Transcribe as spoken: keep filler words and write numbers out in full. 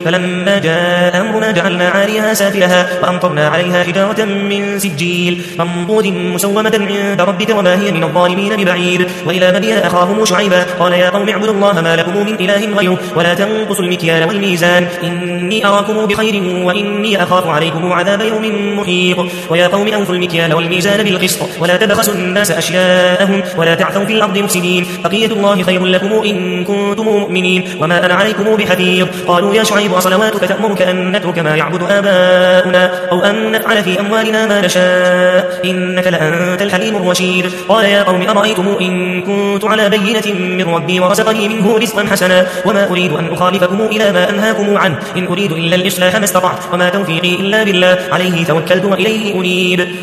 فلما جاء أمرنا جعلنا عاليها سافلها وأمطرنا عليها حجارة من سجيل منضود مسومة عند ربك وما هي من الظالمين ببعيد. وإلى مدين أخاهم شعيبا قال يا قوم اعبدوا الله ما لكم من إله غيره ولا تنقصوا المكيال والميزان إني أراكم بخير وإني أخاف عليكم عذاب يوم محيط. ويا قوم أوفوا المكيال والميزان بالقسط ولا تبخسوا الناس أشياءهم ولا تعثوا في الأرض مفسدين بقية الله خير لكم إن كنتم مؤمنين وما أنا عليكم بحفيظ. قالوا يا شعيب وصلواتك تأمرك أن نترك ما يعبد آباؤنا أو أن نفعل في أموالنا ما نشاء إنك لأنت الحليم الرشيد. قال يا قوم أرأيتم إن كنت على بينة من ربي ورزقني منه رزقا حسنا وما أريد أن أخالفكم إلى ما أنهاكم عنه إن أريد إلا الإصلاح ما استطعت وما توفيقي إلا بالله عليه توكلت وإليه أنيب.